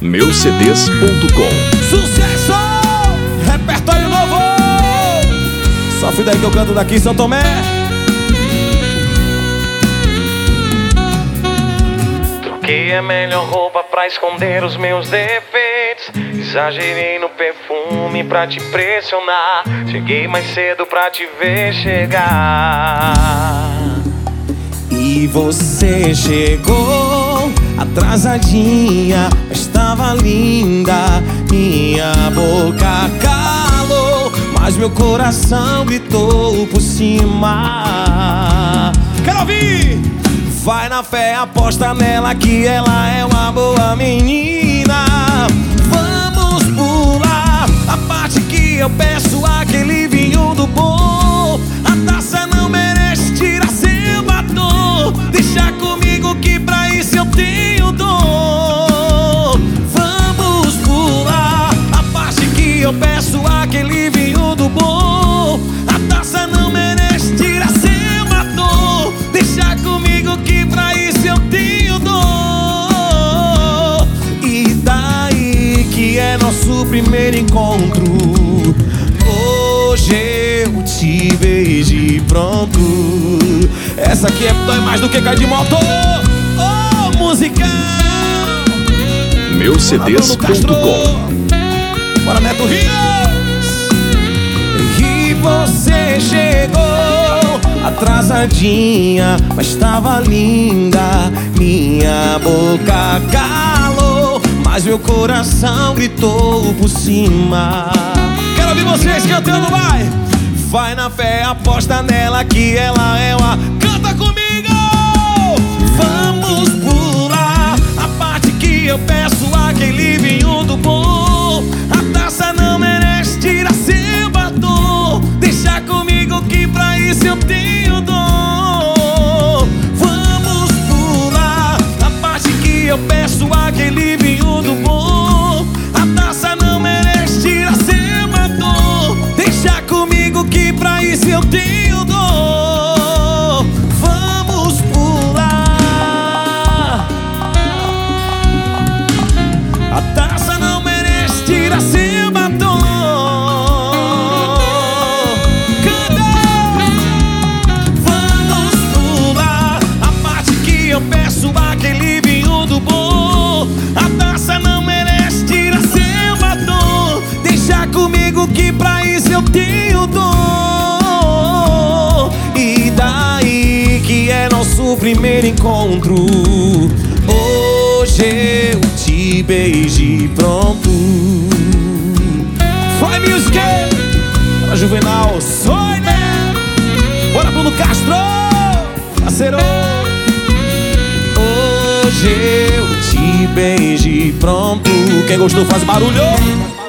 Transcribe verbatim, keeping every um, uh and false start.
meu c d s ponto com. Sucesso! Repertório novo! Só fui daí que eu canto daqui, São Tomé. Troquei a melhor roupa pra esconder os meus defeitos. Exagerei no perfume pra te impressionar. Cheguei mais cedo pra te ver chegar. E você chegou atrasadinha, mas estava linda. Minha boca calou, mas meu coração gritou por cima. Quero ouvir! Vai na fé, aposta nela que ela é uma boa menina. Vamos pular a parte que eu peço aquele vinho do bom. A taça não merece tirar seu batom. Deixa comigo que pra isso eu tenho dom. Vamos pular a parte que eu peço aquele vinho do bom. A taça não merece tirar seu batom. Deixa comigo que pra isso eu tenho dom. E daí que é nosso primeiro encontro. Hoje eu te beijo e pronto. Essa aqui é dói mais do que cair de moto. Oh, musical, meu c d s ponto com. bora, Neto Rios. E você chegou atrasadinha, mas estava linda. Minha boca calou, mas meu coração gritou por cima. Quero ouvir vocês cantando, vai! Vai na fé, aposta nela que ela é uma... Canta comigo! Vamos pular a parte que eu peço aquele vinho do bom. A taça não merece tirar seu batom. Deixa comigo que pra isso eu tenho dom. Vamos pular a parte que eu peço aquele vinho do bom. A taça não merece tirar seu batom. Deixa comigo que pra isso eu tenho dom. Vamos pular. A taça não merece tirar seu batom. Canta! Vamos pular a parte que eu peço aquele vinho do bom. A taça não merece tirar seu batom. Deixa comigo que pra isso eu tenho dom. E daí que é nosso primeiro encontro. Hoje eu te beijo e pronto. Vai, music! Bora, Juvenal, sonho, né? Bora, Bruno Castro, parceiro. Hoje eu te beijo e pronto. Quem gostou faz barulho.